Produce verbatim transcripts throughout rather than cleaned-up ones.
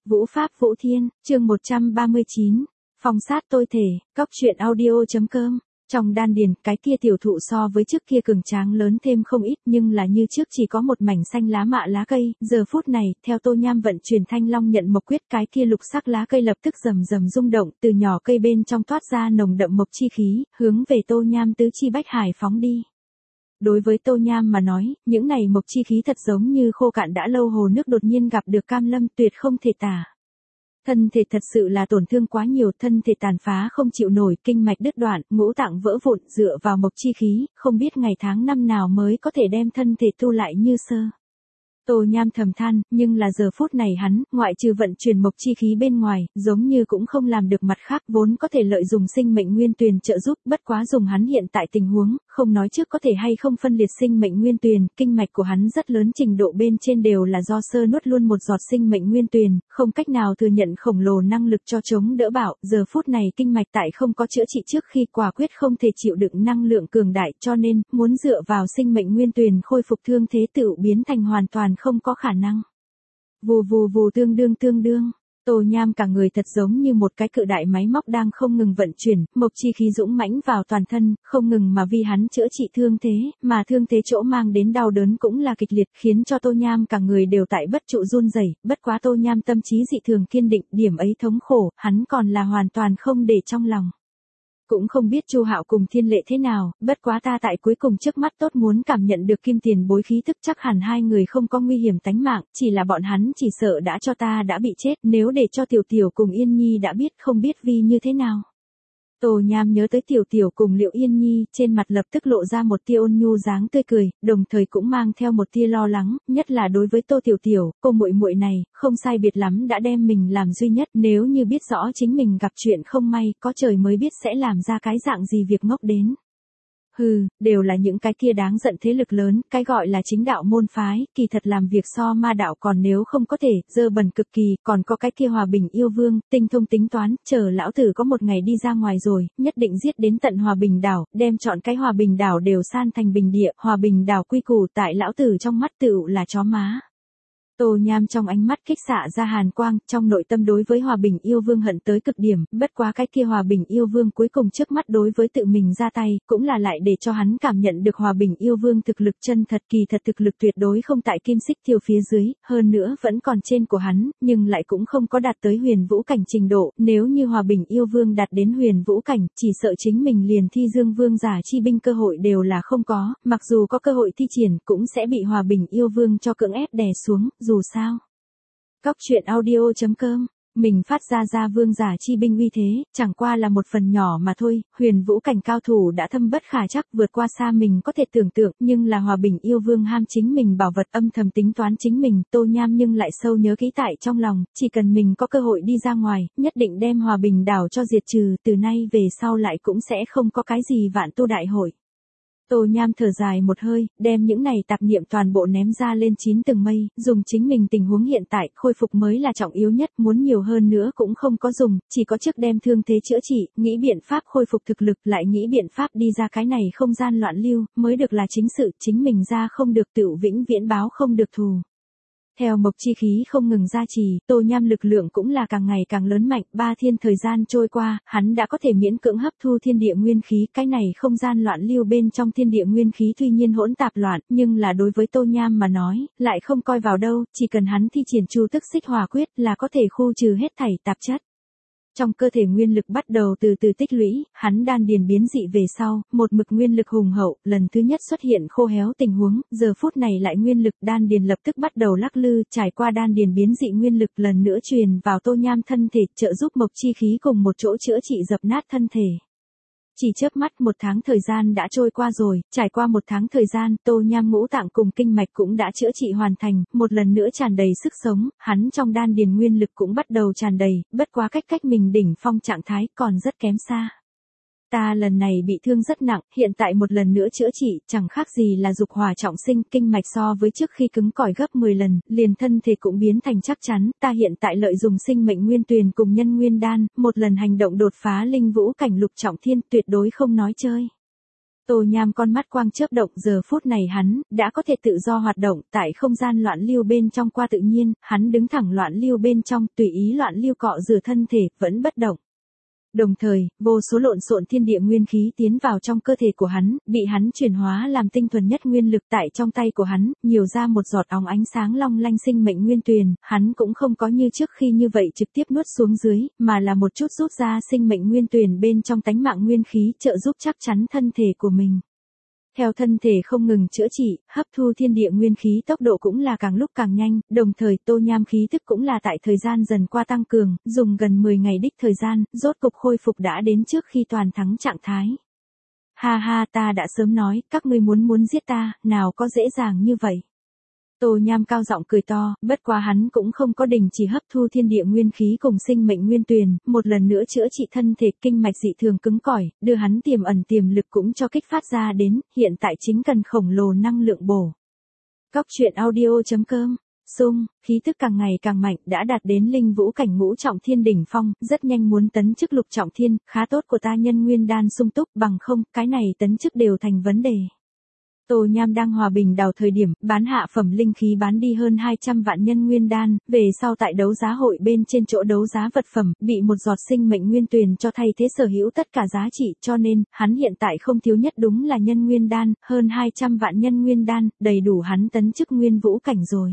Vũ Pháp Vũ Thiên, chương một trăm ba mươi chín, Phong sát tôi thể, cóc truyện audio.com. Trong đan điền, cái kia tiểu thụ so với trước kia cường tráng lớn thêm không ít, nhưng là như trước chỉ có một mảnh xanh lá mạ lá cây. Giờ phút này, theo Tô Nham vận chuyển Thanh Long nhận mộc quyết, cái kia lục sắc lá cây lập tức rầm rầm rung động, từ nhỏ cây bên trong toát ra nồng đậm mộc chi khí, hướng về Tô Nham tứ chi bách hải phóng đi. Đối với Tô Nham mà nói, những này mộc chi khí thật giống như khô cạn đã lâu hồ nước đột nhiên gặp được cam lâm, tuyệt không thể tả. Thân thể thật sự là tổn thương quá nhiều, thân thể tàn phá không chịu nổi, kinh mạch đứt đoạn, ngũ tạng vỡ vụn, dựa vào mộc chi khí, không biết ngày tháng năm nào mới có thể đem thân thể tu lại như sơ. Tô Nham thầm than, nhưng là giờ phút này hắn, ngoại trừ vận chuyển mộc chi khí bên ngoài, giống như cũng không làm được mặt khác, vốn có thể lợi dụng sinh mệnh nguyên tuyền trợ giúp, bất quá dùng hắn hiện tại tình huống, không nói trước có thể hay không phân liệt sinh mệnh nguyên tuyền, kinh mạch của hắn rất lớn trình độ bên trên đều là do sơ nuốt luôn một giọt sinh mệnh nguyên tuyền, không cách nào thừa nhận khổng lồ năng lực cho chống đỡ bạo, giờ phút này kinh mạch tại không có chữa trị trước khi quả quyết không thể chịu đựng năng lượng cường đại, cho nên, muốn dựa vào sinh mệnh nguyên tuyền khôi phục thương thế tựu biến thành hoàn toàn không có khả năng. Vù vù vù tương đương tương đương, Tô Nham cả người thật giống như một cái cự đại máy móc đang không ngừng vận chuyển, mộc chi khí dũng mãnh vào toàn thân, không ngừng mà vì hắn chữa trị thương thế, mà thương thế chỗ mang đến đau đớn cũng là kịch liệt, khiến cho Tô Nham cả người đều tại bất trụ run rẩy. Bất quá Tô Nham tâm trí dị thường kiên định, điểm ấy thống khổ, hắn còn là hoàn toàn không để trong lòng. Cũng không biết Chu Hạo cùng Thiên Lệ thế nào, bất quá ta tại cuối cùng trước mắt tốt muốn cảm nhận được kim tiền bối khí tức, chắc hẳn hai người không có nguy hiểm tánh mạng, chỉ là bọn hắn chỉ sợ đã cho ta đã bị chết, nếu để cho Tiểu Tiểu cùng Yên Nhi đã biết không biết vi như thế nào. Tô Nham nhớ tới Tiểu Tiểu cùng Liệu Yên Nhi, trên mặt lập tức lộ ra một tia ôn nhu dáng tươi cười, đồng thời cũng mang theo một tia lo lắng, nhất là đối với Tô Tiểu Tiểu, cô muội muội này, không sai biệt lắm đã đem mình làm duy nhất, nếu như biết rõ chính mình gặp chuyện không may, có trời mới biết sẽ làm ra cái dạng gì việc ngốc đến. Hừ, đều là những cái kia đáng giận thế lực lớn, cái gọi là chính đạo môn phái, kỳ thật làm việc so ma đạo còn nếu không có thể, dơ bẩn cực kỳ, còn có cái kia Hòa Bình yêu vương, tinh thông tính toán, chờ lão tử có một ngày đi ra ngoài rồi, nhất định giết đến tận Hòa Bình đảo, đem chọn cái Hòa Bình đảo đều san thành bình địa, Hòa Bình đảo quy củ tại lão tử trong mắt tựu là chó má. Tô Nham trong ánh mắt kích xạ ra hàn quang, trong nội tâm đối với Hòa Bình yêu vương hận tới cực điểm, bất quá cái kia Hòa Bình yêu vương cuối cùng trước mắt đối với tự mình ra tay, cũng là lại để cho hắn cảm nhận được Hòa Bình yêu vương thực lực chân thật, kỳ thật thực lực tuyệt đối không tại kim xích thiêu phía dưới, hơn nữa vẫn còn trên của hắn, nhưng lại cũng không có đạt tới huyền vũ cảnh trình độ, nếu như Hòa Bình yêu vương đạt đến huyền vũ cảnh, chỉ sợ chính mình liền thi dương vương giả chi binh cơ hội đều là không có, mặc dù có cơ hội thi triển, cũng sẽ bị Hòa Bình yêu vương cho cưỡng ép đè xuống. Dù sao, cóc truyện audio.com, mình phát ra ra vương giả chi binh uy thế, chẳng qua là một phần nhỏ mà thôi, huyền vũ cảnh cao thủ đã thâm bất khả chắc, vượt qua xa mình có thể tưởng tượng, nhưng là Hòa Bình yêu vương ham chính mình bảo vật, âm thầm tính toán chính mình, Tô Nham nhưng lại sâu nhớ kỹ tại trong lòng, chỉ cần mình có cơ hội đi ra ngoài, nhất định đem Hòa Bình đảo cho diệt trừ, từ nay về sau lại cũng sẽ không có cái gì vạn tu đại hội. Tô Nham thở dài một hơi, đem những này tạp niệm toàn bộ ném ra lên chín tầng mây, dùng chính mình tình huống hiện tại, khôi phục mới là trọng yếu nhất, muốn nhiều hơn nữa cũng không có dùng, chỉ có trước đem thương thế chữa trị, nghĩ biện pháp khôi phục thực lực, lại nghĩ biện pháp đi ra cái này không gian loạn lưu, mới được là chính sự, chính mình ra không được tựu vĩnh viễn báo không được thù. Theo mộc chi khí không ngừng gia trì, Tô Nham lực lượng cũng là càng ngày càng lớn mạnh, ba thiên thời gian trôi qua, hắn đã có thể miễn cưỡng hấp thu thiên địa nguyên khí, cái này không gian loạn lưu bên trong thiên địa nguyên khí tuy nhiên hỗn tạp loạn, nhưng là đối với Tô Nham mà nói, lại không coi vào đâu, chỉ cần hắn thi triển chu tức xích hỏa quyết là có thể khu trừ hết thảy tạp chất. Trong cơ thể nguyên lực bắt đầu từ từ tích lũy, hắn đan điền biến dị về sau, một mực nguyên lực hùng hậu, lần thứ nhất xuất hiện khô héo tình huống, giờ phút này lại nguyên lực đan điền lập tức bắt đầu lắc lư, trải qua đan điền biến dị nguyên lực lần nữa truyền vào Tô Nham thân thể, trợ giúp mộc chi khí cùng một chỗ chữa trị dập nát thân thể. Chỉ chớp mắt một tháng thời gian đã trôi qua rồi, trải qua một tháng thời gian, Tô Nham ngũ tạng cùng kinh mạch cũng đã chữa trị hoàn thành, một lần nữa tràn đầy sức sống, hắn trong đan điền nguyên lực cũng bắt đầu tràn đầy, bất quá cách cách mình đỉnh phong trạng thái còn rất kém xa. Ta lần này bị thương rất nặng, hiện tại một lần nữa chữa trị, chẳng khác gì là dục hỏa trọng sinh, kinh mạch so với trước khi cứng cỏi gấp mười lần, liền thân thể cũng biến thành chắc chắn, ta hiện tại lợi dụng sinh mệnh nguyên tuyền cùng nhân nguyên đan, một lần hành động đột phá linh vũ cảnh lục trọng thiên, tuyệt đối không nói chơi. Tô Nham con mắt quang chớp động, giờ phút này hắn đã có thể tự do hoạt động tại không gian loạn lưu bên trong qua tự nhiên, hắn đứng thẳng loạn lưu bên trong, tùy ý loạn lưu cọ rửa thân thể, vẫn bất động. Đồng thời, vô số lộn xộn thiên địa nguyên khí tiến vào trong cơ thể của hắn, bị hắn chuyển hóa làm tinh thuần nhất nguyên lực tại trong tay của hắn, nhiều ra một giọt óng ánh sáng long lanh sinh mệnh nguyên tuyền, hắn cũng không có như trước khi như vậy trực tiếp nuốt xuống dưới, mà là một chút rút ra sinh mệnh nguyên tuyền bên trong tánh mạng nguyên khí trợ giúp chắc chắn thân thể của mình. Theo thân thể không ngừng chữa trị, hấp thu thiên địa nguyên khí tốc độ cũng là càng lúc càng nhanh, đồng thời Tô Nham khí thức cũng là tại thời gian dần qua tăng cường, dùng gần mười ngày đích thời gian, rốt cục khôi phục đã đến trước khi toàn thắng trạng thái. Ha ha, ta đã sớm nói, các ngươi muốn muốn giết ta, nào có dễ dàng như vậy. Tô Nham cao giọng cười to, bất quá hắn cũng không có đình chỉ hấp thu thiên địa nguyên khí cùng sinh mệnh nguyên tuyền, một lần nữa chữa trị thân thể kinh mạch dị thường cứng cỏi, đưa hắn tiềm ẩn tiềm lực cũng cho kích phát ra đến, hiện tại chính cần khổng lồ năng lượng bổ. Cóc truyện audio chấm com, sung, khí tức càng ngày càng mạnh đã đạt đến linh vũ cảnh ngũ trọng thiên đỉnh phong, rất nhanh muốn tấn chức lục trọng thiên, khá tốt của ta nhân nguyên đan sung túc, bằng không, cái này tấn chức đều thành vấn đề. Tô Nham đang hòa bình đào thời điểm, bán hạ phẩm linh khí bán đi hơn hai trăm vạn nhân nguyên đan, về sau tại đấu giá hội bên trên chỗ đấu giá vật phẩm, bị một giọt sinh mệnh nguyên tuyền cho thay thế sở hữu tất cả giá trị, cho nên, hắn hiện tại không thiếu nhất đúng là nhân nguyên đan, hơn hai trăm vạn nhân nguyên đan, đầy đủ hắn tấn chức nguyên vũ cảnh rồi.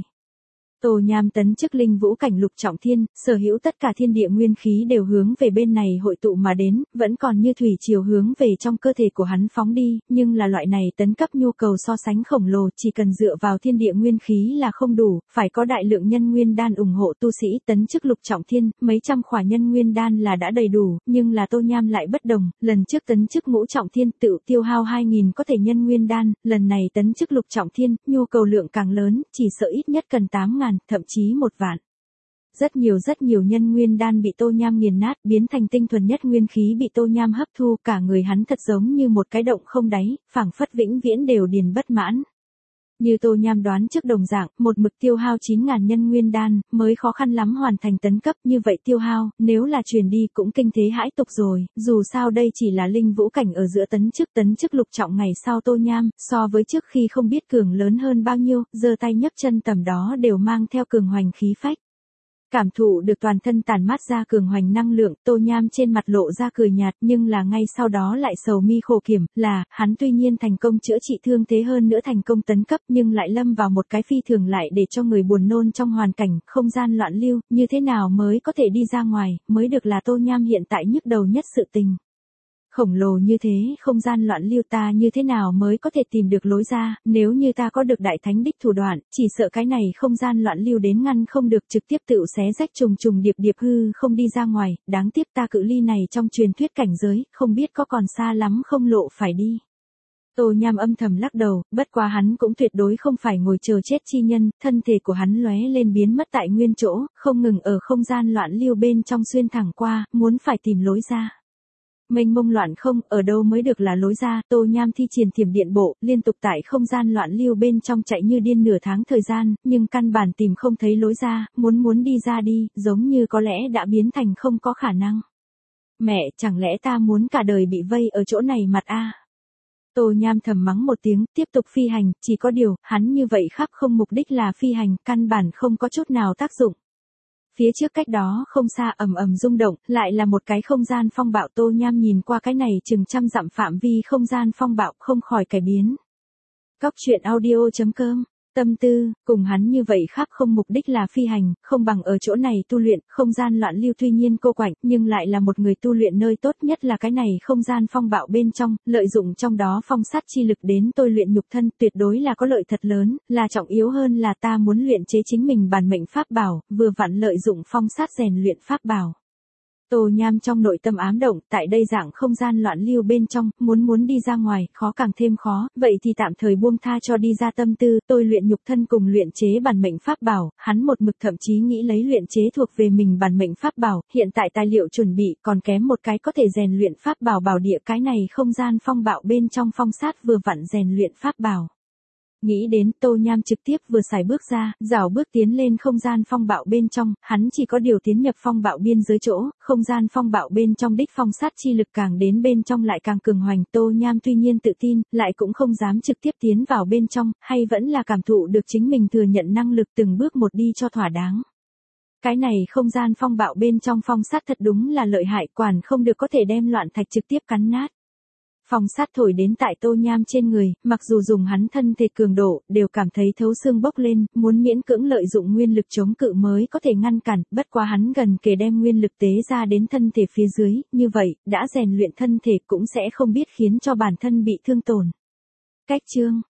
Tô Nham tấn chức linh vũ cảnh lục trọng thiên, sở hữu tất cả thiên địa nguyên khí đều hướng về bên này hội tụ mà đến, vẫn còn như thủy triều hướng về trong cơ thể của hắn phóng đi, nhưng là loại này tấn cấp nhu cầu so sánh khổng lồ, chỉ cần dựa vào thiên địa nguyên khí là không đủ, phải có đại lượng nhân nguyên đan ủng hộ tu sĩ tấn chức lục trọng thiên, mấy trăm khỏa nhân nguyên đan là đã đầy đủ, nhưng là Tô Nham lại bất đồng, lần trước tấn chức ngũ trọng thiên tự tiêu hao hai nghìn có thể nhân nguyên đan, lần này tấn chức lục trọng thiên, nhu cầu lượng càng lớn, chỉ sợ ít nhất cần tám ngàn, thậm chí một vạn. Rất nhiều rất nhiều nhân nguyên đan bị Tô Nham nghiền nát, biến thành tinh thuần nhất nguyên khí bị Tô Nham hấp thu, cả người hắn thật giống như một cái động không đáy, phảng phất vĩnh viễn đều điền bất mãn. Như Tô Nham đoán trước đồng dạng, một mực tiêu hao chín ngàn nhân nguyên đan, mới khó khăn lắm hoàn thành tấn cấp, như vậy tiêu hao, nếu là truyền đi cũng kinh thế hãi tục rồi, dù sao đây chỉ là linh vũ cảnh ở giữa tấn chức tấn chức lục trọng ngày sau Tô Nham, so với trước khi không biết cường lớn hơn bao nhiêu, giơ tay nhấc chân tầm đó đều mang theo cường hoành khí phách. Cảm thụ được toàn thân tản mát ra cường hoành năng lượng, Tô Nham trên mặt lộ ra cười nhạt, nhưng là ngay sau đó lại sầu mi khổ kiểm, là, hắn tuy nhiên thành công chữa trị thương thế hơn nữa thành công tấn cấp, nhưng lại lâm vào một cái phi thường lại để cho người buồn nôn trong hoàn cảnh, không gian loạn lưu, như thế nào mới có thể đi ra ngoài, mới được là Tô Nham hiện tại nhức đầu nhất sự tình. Khổng lồ như thế, không gian loạn lưu ta như thế nào mới có thể tìm được lối ra, nếu như ta có được đại thánh đích thủ đoạn, chỉ sợ cái này không gian loạn lưu đến ngăn không được trực tiếp tự xé rách trùng trùng điệp điệp hư không đi ra ngoài, đáng tiếc ta cự ly này trong truyền thuyết cảnh giới, không biết có còn xa lắm không lộ phải đi. Tô Nham âm thầm lắc đầu, bất quá hắn cũng tuyệt đối không phải ngồi chờ chết chi nhân, thân thể của hắn lóe lên biến mất tại nguyên chỗ, không ngừng ở không gian loạn lưu bên trong xuyên thẳng qua, muốn phải tìm lối ra. Mênh mông loạn không, ở đâu mới được là lối ra, Tô Nham thi triển thiểm điện bộ, liên tục tại không gian loạn lưu bên trong chạy như điên nửa tháng thời gian, nhưng căn bản tìm không thấy lối ra, muốn muốn đi ra đi, giống như có lẽ đã biến thành không có khả năng. Mẹ, chẳng lẽ ta muốn cả đời bị vây ở chỗ này mặt a? Tô Nham thầm mắng một tiếng, tiếp tục phi hành, chỉ có điều, hắn như vậy khắp không mục đích là phi hành, căn bản không có chút nào tác dụng. Phía trước cách đó không xa ầm ầm rung động, lại là một cái không gian phong bạo. Tô Nham nhìn qua cái này chừng trăm dặm phạm vi không gian phong bạo không khỏi cải biến. Cóc truyện audio chấm com, tâm tư, cùng hắn như vậy khác không mục đích là phi hành, không bằng ở chỗ này tu luyện, không gian loạn lưu tuy nhiên cô quạnh, nhưng lại là một người tu luyện nơi tốt nhất là cái này không gian phong bạo bên trong, lợi dụng trong đó phong sát chi lực đến tôi luyện nhục thân tuyệt đối là có lợi thật lớn, là trọng yếu hơn là ta muốn luyện chế chính mình bản mệnh pháp bảo, vừa vặn lợi dụng phong sát rèn luyện pháp bảo. Tô Nham trong nội tâm ám động, tại đây dạng không gian loạn lưu bên trong, muốn muốn đi ra ngoài, khó càng thêm khó, vậy thì tạm thời buông tha cho đi ra tâm tư, tôi luyện nhục thân cùng luyện chế bản mệnh pháp bảo, hắn một mực thậm chí nghĩ lấy luyện chế thuộc về mình bản mệnh pháp bảo, hiện tại tài liệu chuẩn bị, còn kém một cái có thể rèn luyện pháp bảo bảo địa, cái này không gian phong bạo bên trong phong sát vừa vặn rèn luyện pháp bảo. Nghĩ đến Tô Nham trực tiếp vừa xài bước ra, rảo bước tiến lên không gian phong bạo bên trong, hắn chỉ có điều tiến nhập phong bạo biên giới chỗ, không gian phong bạo bên trong đích phong sát chi lực càng đến bên trong lại càng cường hoành. Tô Nham tuy nhiên tự tin, lại cũng không dám trực tiếp tiến vào bên trong, hay vẫn là cảm thụ được chính mình thừa nhận năng lực từng bước một đi cho thỏa đáng. Cái này không gian phong bạo bên trong phong sát thật đúng là lợi hại, quản không được có thể đem loạn thạch trực tiếp cắn nát. Phong sát thổi đến tại Tô Nham trên người, mặc dù dùng hắn thân thể cường độ, đều cảm thấy thấu xương bốc lên, muốn miễn cưỡng lợi dụng nguyên lực chống cự mới có thể ngăn cản, bất quá hắn gần kề đem nguyên lực tế ra đến thân thể phía dưới, như vậy, đã rèn luyện thân thể cũng sẽ không biết khiến cho bản thân bị thương tổn. Cách chương